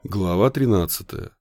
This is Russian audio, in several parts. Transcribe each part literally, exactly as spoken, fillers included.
Глава тринадцатая.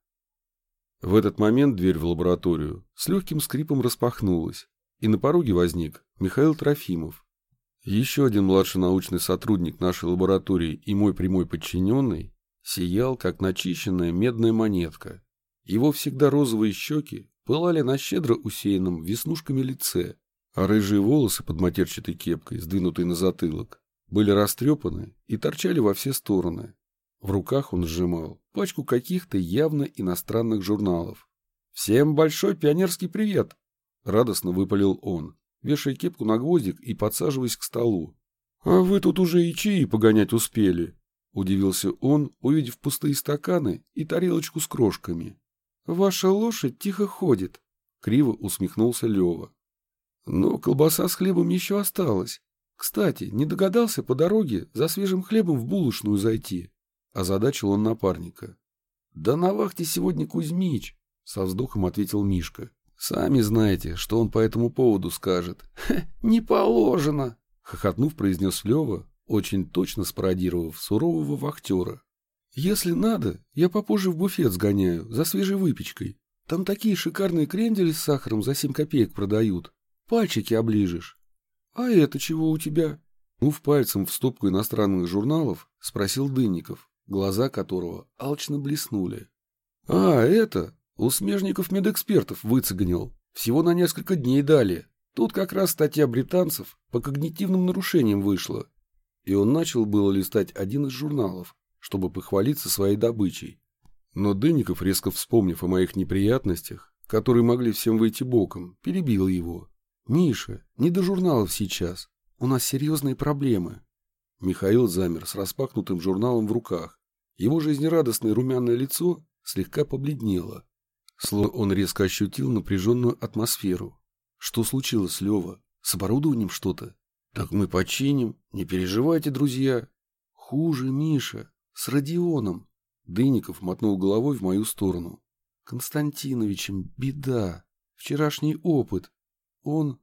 В этот момент дверь в лабораторию с легким скрипом распахнулась, и на пороге возник Михаил Трофимов. Еще один младший научный сотрудник нашей лаборатории и мой прямой подчиненный сиял, как начищенная медная монетка. Его всегда розовые щеки пылали на щедро усеянном веснушками лице, а рыжие волосы под матерчатой кепкой, сдвинутой на затылок, были растрепаны и торчали во все стороны. В руках он сжимал пачку каких-то явно иностранных журналов. «Всем большой пионерский привет!» — радостно выпалил он, вешая кепку на гвоздик и подсаживаясь к столу. «А вы тут уже и чаи погонять успели!» — удивился он, увидев пустые стаканы и тарелочку с крошками. «Ваша лошадь тихо ходит!» — криво усмехнулся Лева. «Но колбаса с хлебом еще осталась. Кстати, не догадался по дороге за свежим хлебом в булочную зайти?» — озадачил он напарника. «Да на вахте сегодня Кузьмич», — со вздохом ответил Мишка. «Сами знаете, что он по этому поводу скажет». «Не положено», — хохотнув, произнес Лева, очень точно спародировав сурового вахтера. «Если надо, я попозже в буфет сгоняю за свежей выпечкой. Там такие шикарные крендели с сахаром за семь копеек продают. Пальчики оближешь». «А это чего у тебя?» Нув пальцем в стопку иностранных журналов, спросил Дынников, глаза которого алчно блеснули. «А, это, у смежников медэкспертов выцегонил. Всего на несколько дней дали. Тут как раз статья британцев по когнитивным нарушениям вышла». И он начал было листать один из журналов, чтобы похвалиться своей добычей. Но Дынников, резко вспомнив о моих неприятностях, которые могли всем выйти боком, перебил его. «Миша, не до журналов сейчас. У нас серьезные проблемы». Михаил замер с распахнутым журналом в руках. Его жизнерадостное румяное лицо слегка побледнело. Словно он резко ощутил напряженную атмосферу. «Что случилось, Лева? С оборудованием что-то?» «Так мы починим. Не переживайте, друзья». «Хуже, Миша. С Родионом». Дынников мотнул головой в мою сторону. «Константиновичем беда. Вчерашний опыт. Он,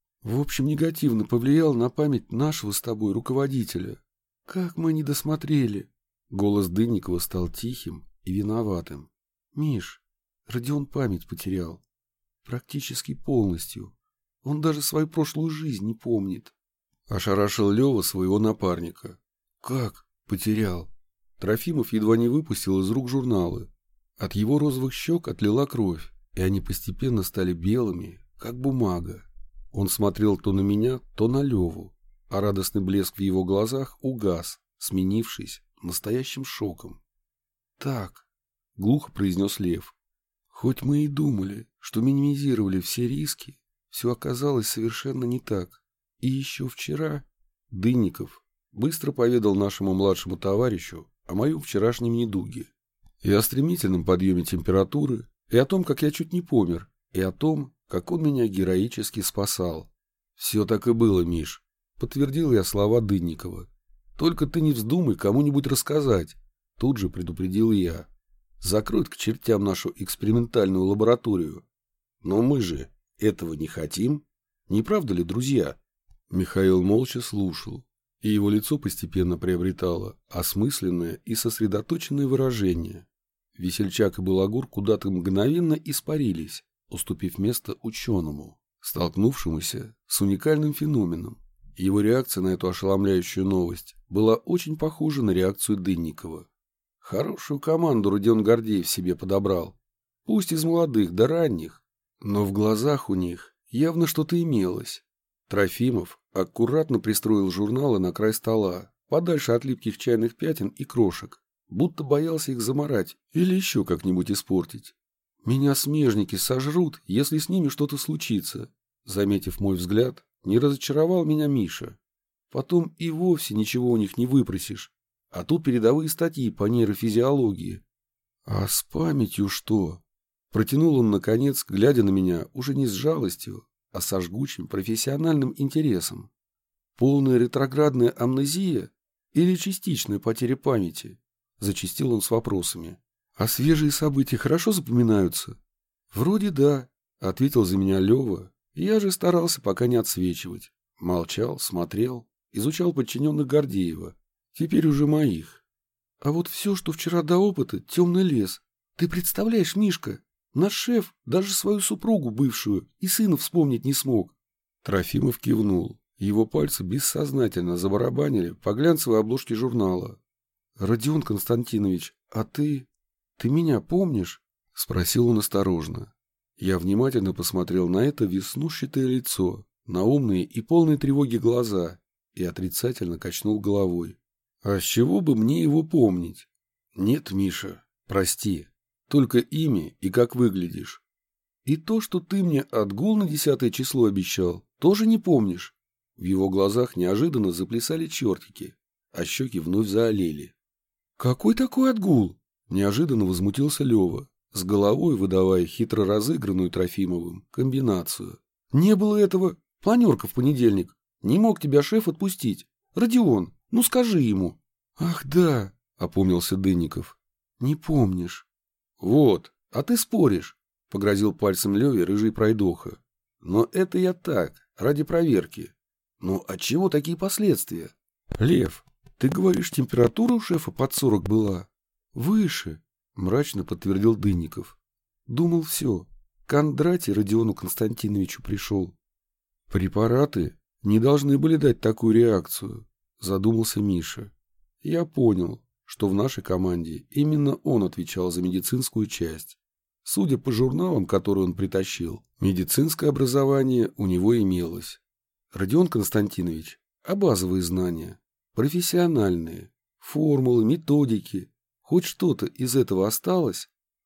в общем, негативно повлиял на память нашего с тобой руководителя. Как мы не досмотрели». Голос Дынникова стал тихим и виноватым. «Миш, Родион память потерял. Практически полностью. Он даже свою прошлую жизнь не помнит». Ошарашил Лева своего напарника. «Как потерял?» Трофимов едва не выпустил из рук журналы. От его розовых щек отлила кровь, и они постепенно стали белыми, как бумага. Он смотрел то на меня, то на Леву, а радостный блеск в его глазах угас, сменившись настоящим шоком. «Так», — глухо произнес Лев, — «хоть мы и думали, что минимизировали все риски, все оказалось совершенно не так. И еще вчера Дынников быстро поведал нашему младшему товарищу о моем вчерашнем недуге, и о стремительном подъеме температуры, и о том, как я чуть не помер, и о том, как он меня героически спасал». «Все так и было, Миш», — подтвердил я слова Дынникова. «Только ты не вздумай кому-нибудь рассказать», — тут же предупредил я. «Закроют к чертям нашу экспериментальную лабораторию. Но мы же этого не хотим, не правда ли, друзья?» Михаил молча слушал, и его лицо постепенно приобретало осмысленное и сосредоточенное выражение. Весельчак и балагур куда-то мгновенно испарились, уступив место ученому, столкнувшемуся с уникальным феноменом. Его реакция на эту ошеломляющую новость была очень похожа на реакцию Дынникова. Хорошую команду Родион Гордеев себе подобрал, пусть из молодых до ранних, но в глазах у них явно что-то имелось. Трофимов аккуратно пристроил журналы на край стола, подальше от липких чайных пятен и крошек, будто боялся их замарать или еще как-нибудь испортить. «Меня смежники сожрут, если с ними что-то случится», — заметив мой взгляд, не разочаровал меня Миша. «Потом и вовсе ничего у них не выпросишь, а тут передовые статьи по нейрофизиологии». «А с памятью что?» — протянул он наконец, глядя на меня уже не с жалостью, а со жгучим профессиональным интересом. «Полная ретроградная амнезия или частичная потеря памяти?» — зачастил он с вопросами. «А свежие события хорошо запоминаются?» «Вроде да», — ответил за меня Лева. Я же старался пока не отсвечивать. Молчал, смотрел, изучал подчиненных Гордеева, теперь уже моих. А вот все, что вчера до опыта, темный лес. Ты представляешь, Мишка, наш шеф даже свою супругу бывшую и сына вспомнить не смог. Трофимов кивнул. Его пальцы бессознательно забарабанили по глянцевой обложке журнала. «Родион Константинович, а ты... ты меня помнишь?» — спросил он осторожно. Я внимательно посмотрел на это веснушчатое лицо, на умные и полные тревоги глаза и отрицательно качнул головой. «А с чего бы мне его помнить?» «Нет, Миша, прости, только имя и как выглядишь. И то, что ты мне отгул на десятое число обещал, тоже не помнишь?» В его глазах неожиданно заплясали чертики, а щеки вновь заолели. «Какой такой отгул?» – неожиданно возмутился Лева, с головой выдавая хитро разыгранную Трофимовым комбинацию. «Не было этого. Планерка в понедельник. Не мог тебя шеф отпустить. Родион, ну скажи ему». «Ах да», – опомнился Дынников. «Не помнишь». «Вот, а ты споришь», – погрозил пальцем Леве рыжий пройдоха. «Но это я так, ради проверки. Ну, отчего такие последствия?» «Лев, ты говоришь, температура у шефа под сорок была?» «Выше», — мрачно подтвердил Дынников. «Думал, все. Кондратий Родиону Константиновичу пришел». «Препараты не должны были дать такую реакцию», — задумался Миша. «Я понял, что в нашей команде именно он отвечал за медицинскую часть. Судя по журналам, которые он притащил, медицинское образование у него имелось. Родион Константинович, а базовые знания, профессиональные, формулы, методики, хоть что-то из этого осталось?»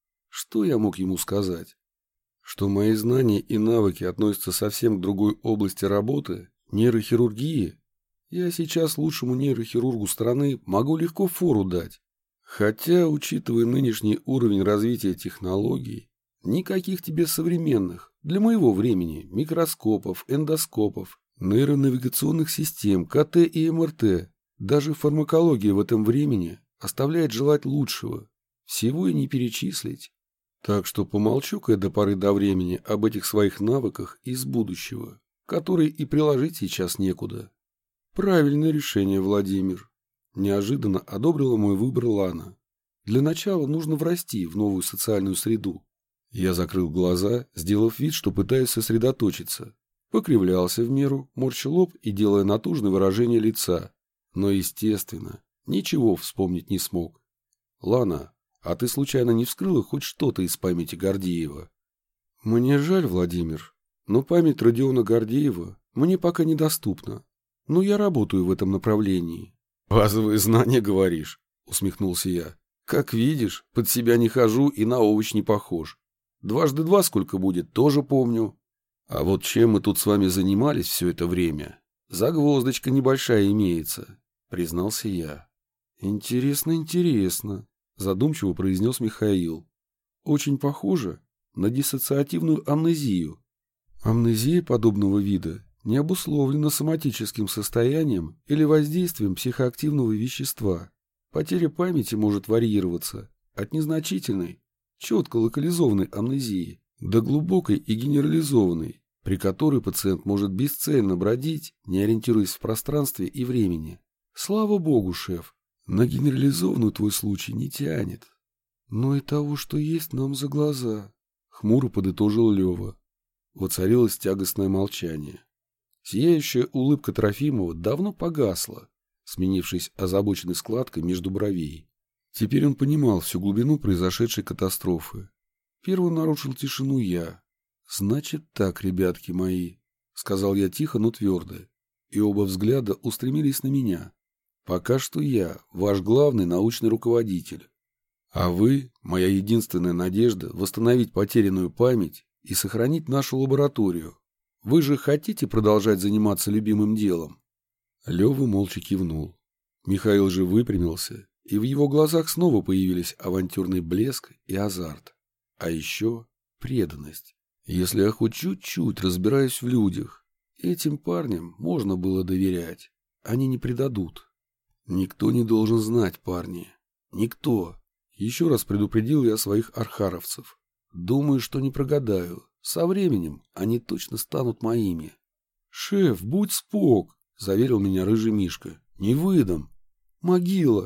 Что я мог ему сказать? Что мои знания и навыки относятся совсем к другой области работы, нейрохирургии? Я сейчас лучшему нейрохирургу страны могу легко фору дать. Хотя, учитывая нынешний уровень развития технологий, никаких тебе современных, для моего времени, микроскопов, эндоскопов, нейронавигационных систем, КТ и МРТ, даже фармакология в этом времени оставляет желать лучшего. Всего и не перечислить. Так что помолчу-ка я до поры до времени об этих своих навыках из будущего, которые и приложить сейчас некуда. Правильное решение, Владимир. Неожиданно одобрила мой выбор Лана. Для начала нужно врасти в новую социальную среду. Я закрыл глаза, сделав вид, что пытаюсь сосредоточиться. Покривлялся в меру, морща лоб и делая натужное выражение лица. Но, естественно, ничего вспомнить не смог. Лана, а ты случайно не вскрыла хоть что-то из памяти Гордеева? Мне жаль, Владимир, но память Родиона Гордеева мне пока недоступна. Но я работаю в этом направлении. Базовые знания, говоришь, усмехнулся я. Как видишь, под себя не хожу и на овощ не похож. Дважды два сколько будет, тоже помню. А вот чем мы тут с вами занимались все это время? Загвоздочка небольшая имеется, признался я. Интересно, интересно, задумчиво произнес Михаил. Очень похоже на диссоциативную амнезию. Амнезия подобного вида не обусловлена соматическим состоянием или воздействием психоактивного вещества. Потеря памяти может варьироваться от незначительной, четко локализованной амнезии до глубокой и генерализованной, при которой пациент может бесцельно бродить, не ориентируясь в пространстве и времени. Слава богу, шеф, на генерализованную твой случай не тянет. Но и того, что есть, нам за глаза, хмуро подытожил Лева. Воцарилось тягостное молчание. Сияющая улыбка Трофимова давно погасла, сменившись озабоченной складкой между бровей. Теперь он понимал всю глубину произошедшей катастрофы. Первым нарушил тишину я. «Значит так, ребятки мои», — сказал я тихо, но твердо, и оба взгляда устремились на меня. «Пока что я, ваш главный научный руководитель. А вы — моя единственная надежда восстановить потерянную память и сохранить нашу лабораторию. Вы же хотите продолжать заниматься любимым делом?» Лёва молча кивнул. Михаил же выпрямился, и в его глазах снова появились авантюрный блеск и азарт. А еще преданность. Если я хоть чуть-чуть разбираюсь в людях, этим парням можно было доверять. Они не предадут. Никто не должен знать, парни. Никто. Еще раз предупредил я своих архаровцев. Думаю, что не прогадаю. Со временем они точно станут моими. «Шеф, будь спок», — заверил меня рыжий Мишка. «Не выдам». «Могила», —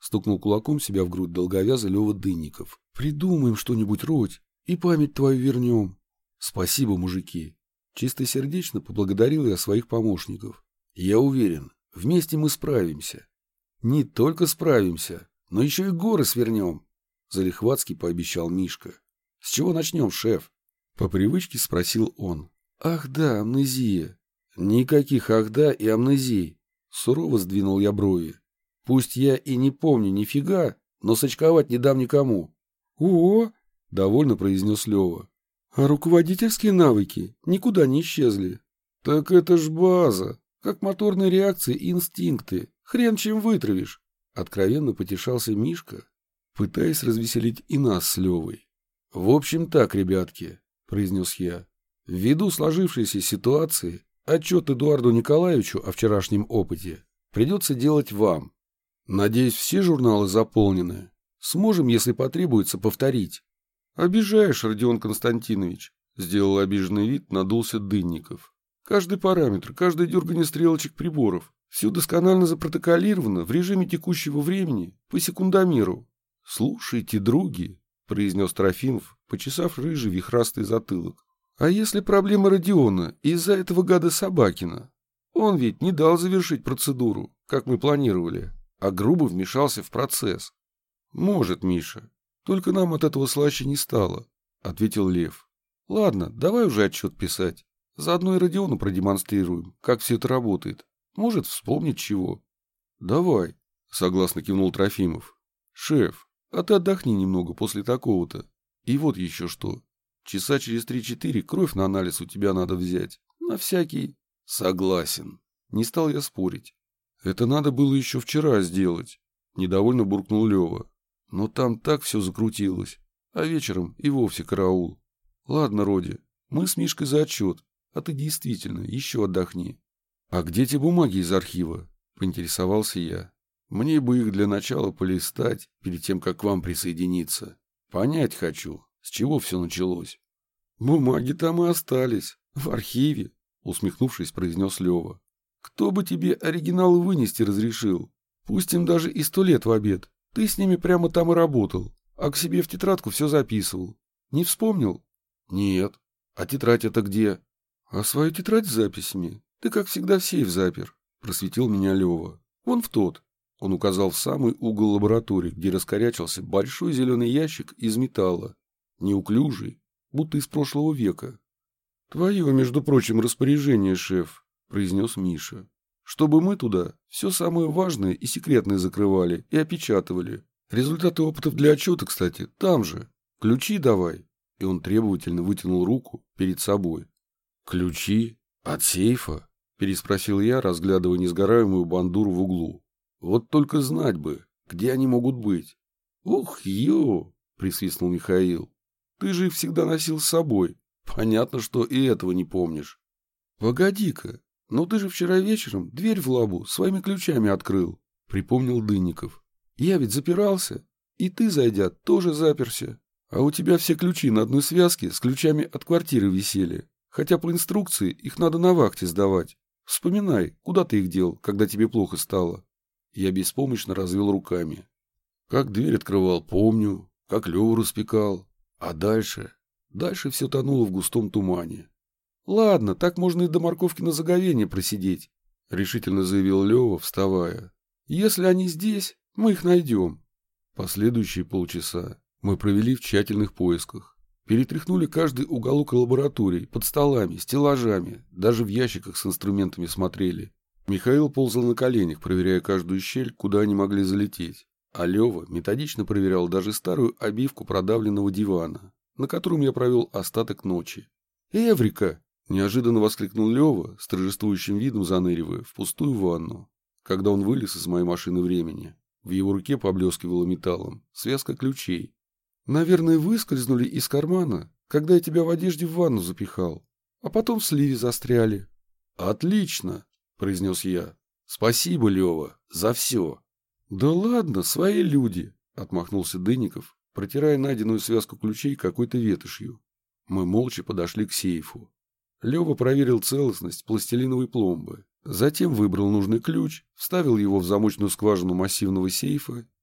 Стукнул кулаком себя в грудь долговязый Лёва Дынников. Придумаем что-нибудь, Родь, и память твою вернем. Спасибо, мужики. Чистосердечно поблагодарил я своих помощников. Я уверен, вместе мы справимся. Не только справимся, но еще и горы свернем. Залихватски пообещал Мишка. С чего начнем, шеф? По привычке спросил он. Ах да, амнезия. Никаких ах да и амнезий. Сурово сдвинул я брови. Пусть я и не помню нифига, но сочковать не дам никому. О, довольно произнес Лёва. А руководительские навыки никуда не исчезли. Так это ж база, как моторные реакции и инстинкты. Хрен чем вытравишь. Откровенно потешался Мишка, пытаясь развеселить и нас с Лёвой. В общем так, ребятки, произнес я. Ввиду сложившейся ситуации, отчет Эдуарду Николаевичу о вчерашнем опыте придется делать вам. Надеюсь, все журналы заполнены. Сможем, если потребуется, повторить. Обижаешь, Родион Константинович, сделал обиженный вид, надулся Дынников. Каждый параметр, каждое дергание стрелочек приборов, все досконально запротоколировано в режиме текущего времени по секундомеру. Слушайте, други, произнес Трофимов, почесав рыжий вихрастый затылок. А если проблема Родиона из-за этого гада Собакина? Он ведь не дал завершить процедуру, как мы планировали, а грубо вмешался в процесс. Может, Миша, только нам от этого слаще не стало, ответил Лев. Ладно, давай уже отчет писать. Заодно и Родиону продемонстрируем, как все это работает. Может, вспомнить чего. Давай, согласно кивнул Трофимов. Шеф, а ты отдохни немного после такого-то. И вот еще что. Часа через три-четыре кровь на анализ у тебя надо взять. На всякий. Согласен. Не стал я спорить. Это надо было еще вчера сделать. Недовольно буркнул Лева. Но там так все закрутилось. А вечером и вовсе караул. Ладно, Роди, мы с Мишкой за отчет. А ты действительно еще отдохни. А где те бумаги из архива? Поинтересовался я. Мне бы их для начала полистать, перед тем, как к вам присоединиться. Понять хочу, с чего все началось. Бумаги там и остались, в архиве, усмехнувшись, произнес Лева. Кто бы тебе оригиналы вынести разрешил? Пусть им даже и сто лет в обед. Ты с ними прямо там и работал, а к себе в тетрадку все записывал. Не вспомнил? Нет. А тетрадь это где? А свою тетрадь с записями ты, как всегда, в сейф запер, просветил меня Лева. Вон в тот. Он указал в самый угол лаборатории, где раскорячился большой зеленый ящик из металла, неуклюжий, будто из прошлого века. «Твое, между прочим, распоряжение, шеф», — произнес Миша, «чтобы мы туда все самое важное и секретное закрывали и опечатывали. Результаты опытов для отчета, кстати, там же. Ключи давай». И он требовательно вытянул руку перед собой. «Ключи? От сейфа?» — переспросил я, разглядывая несгораемую бандуру в углу. «Вот только знать бы, где они могут быть». «Ух, ё!» — присвистнул Михаил. «Ты же их всегда носил с собой. Понятно, что и этого не помнишь». «Погоди-ка, но ты же вчера вечером дверь в лабу своими ключами открыл», — припомнил Дынников. «Я ведь запирался, и ты, зайдя, тоже заперся. А у тебя все ключи на одной связке с ключами от квартиры висели, хотя по инструкции их надо на вахте сдавать. Вспоминай, куда ты их дел, когда тебе плохо стало». Я беспомощно развел руками. Как дверь открывал, помню, как Леву распекал. А дальше? Дальше все тонуло в густом тумане. «Ладно, так можно и до морковки на заговение просидеть», — решительно заявил Лева, вставая. «Если они здесь, мы их найдем». Последующие полчаса мы провели в тщательных поисках. Перетряхнули каждый уголок лаборатории, под столами, стеллажами, даже в ящиках с инструментами смотрели. Михаил ползал на коленях, проверяя каждую щель, куда они могли залететь. А Лева методично проверял даже старую обивку продавленного дивана, на котором я провел остаток ночи. «Эврика!» – неожиданно воскликнул Лева, с торжествующим видом заныривая в пустую ванну, когда он вылез из моей машины времени. В его руке поблескивала металлом связка ключей. «Наверное, выскользнули из кармана, когда я тебя в одежде в ванну запихал, а потом в сливе застряли». «Отлично!» — произнес я. «Спасибо, Лева, за все». «Да ладно, свои люди», — отмахнулся Дынников, протирая найденную связку ключей какой-то ветошью. Мы молча подошли к сейфу. Лева проверил целостность пластилиновой пломбы, затем выбрал нужный ключ, вставил его в замочную скважину массивного сейфа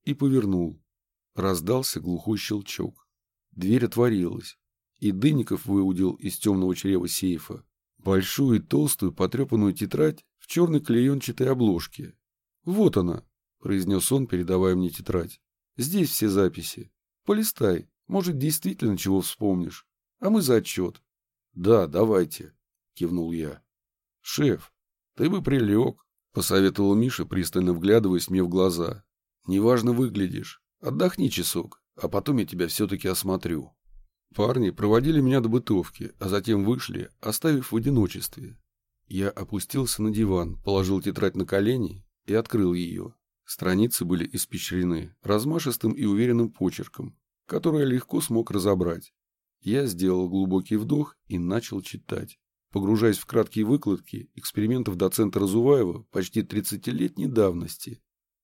и повернул. Раздался глухой щелчок. Дверь отворилась, и Дынников выудил из темного чрева сейфа большую и толстую потрепанную тетрадь в черной клеенчатой обложке. «Вот она», — произнес он, передавая мне тетрадь. «Здесь все записи. Полистай, может, действительно чего вспомнишь. А мы за отчет». «Да, давайте», — кивнул я. «Шеф, ты бы прилег», — посоветовал Миша, пристально вглядываясь мне в глаза. «Неважно выглядишь. Отдохни часок, а потом я тебя все-таки осмотрю». Парни проводили меня до бытовки, а затем вышли, оставив в одиночестве. Я опустился на диван, положил тетрадь на колени и открыл ее. Страницы были испещрены размашистым и уверенным почерком, который я легко смог разобрать. Я сделал глубокий вдох и начал читать, погружаясь в краткие выкладки экспериментов доцента Разуваева почти тридцатилетней давности.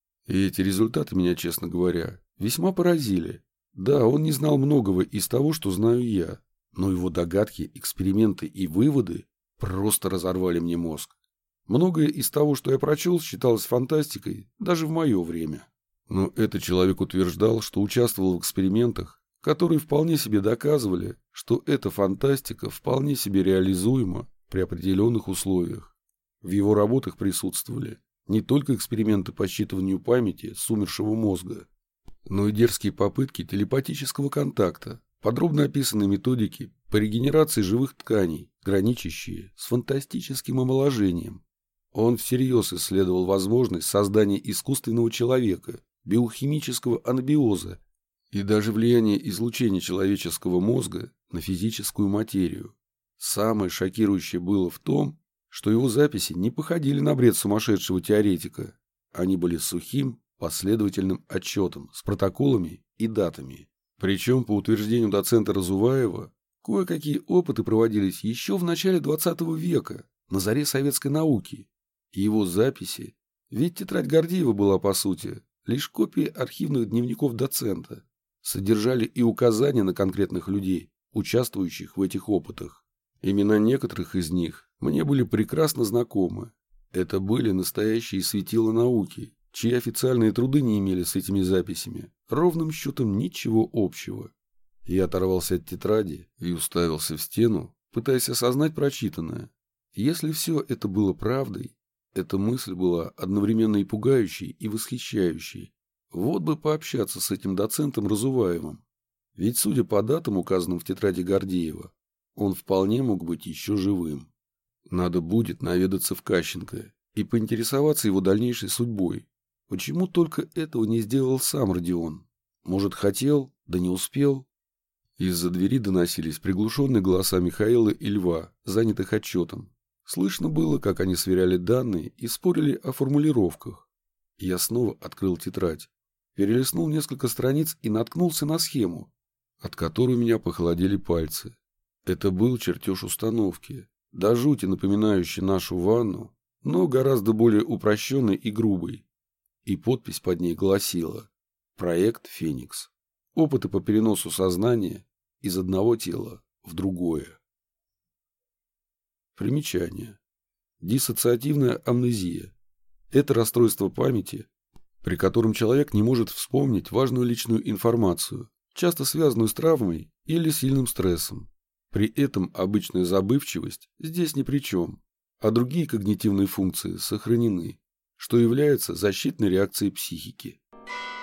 И эти результаты меня, честно говоря, весьма поразили. Да, он не знал многого из того, что знаю я, но его догадки, эксперименты и выводы просто разорвали мне мозг. Многое из того, что я прочел, считалось фантастикой даже в мое время. Но этот человек утверждал, что участвовал в экспериментах, которые вполне себе доказывали, что эта фантастика вполне себе реализуема при определенных условиях. В его работах присутствовали не только эксперименты по считыванию памяти с умершего мозга, но и дерзкие попытки телепатического контакта, подробно описанные методики по регенерации живых тканей, граничащие с фантастическим омоложением. Он всерьез исследовал возможность создания искусственного человека, биохимического анабиоза и даже влияние излучения человеческого мозга на физическую материю. Самое шокирующее было в том, что его записи не походили на бред сумасшедшего теоретика. Они были сухим, последовательным отчетом с протоколами и датами. Причем, по утверждению доцента Разуваева, кое-какие опыты проводились еще в начале двадцатого века, на заре советской науки. Его записи, ведь тетрадь Гордеева была, по сути, лишь копией архивных дневников доцента, содержали и указания на конкретных людей, участвующих в этих опытах. Имена некоторых из них мне были прекрасно знакомы. Это были настоящие светила науки, чьи официальные труды не имели с этими записями ровным счетом ничего общего. Я оторвался от тетради и уставился в стену, пытаясь осознать прочитанное. Если все это было правдой, эта мысль была одновременно и пугающей, и восхищающей. Вот бы пообщаться с этим доцентом Разуваевым. Ведь, судя по датам, указанным в тетради Гордеева, он вполне мог быть еще живым. Надо будет наведаться в Кащенко и поинтересоваться его дальнейшей судьбой. Почему только этого не сделал сам Родион? Может, хотел, да не успел? Из-за двери доносились приглушенные голоса Михаила и Льва, занятых отчетом. Слышно было, как они сверяли данные и спорили о формулировках. Я снова открыл тетрадь, перелистнул несколько страниц и наткнулся на схему, от которой у меня похолодели пальцы. Это был чертеж установки, до жути напоминающий нашу ванну, но гораздо более упрощенный и грубый. И подпись под ней гласила: «Проект Феникс. Опыты по переносу сознания из одного тела в другое». Примечание. Диссоциативная амнезия. Это расстройство памяти, при котором человек не может вспомнить важную личную информацию, часто связанную с травмой или сильным стрессом. При этом обычная забывчивость здесь ни при чем, а другие когнитивные функции сохранены, что является защитной реакцией психики.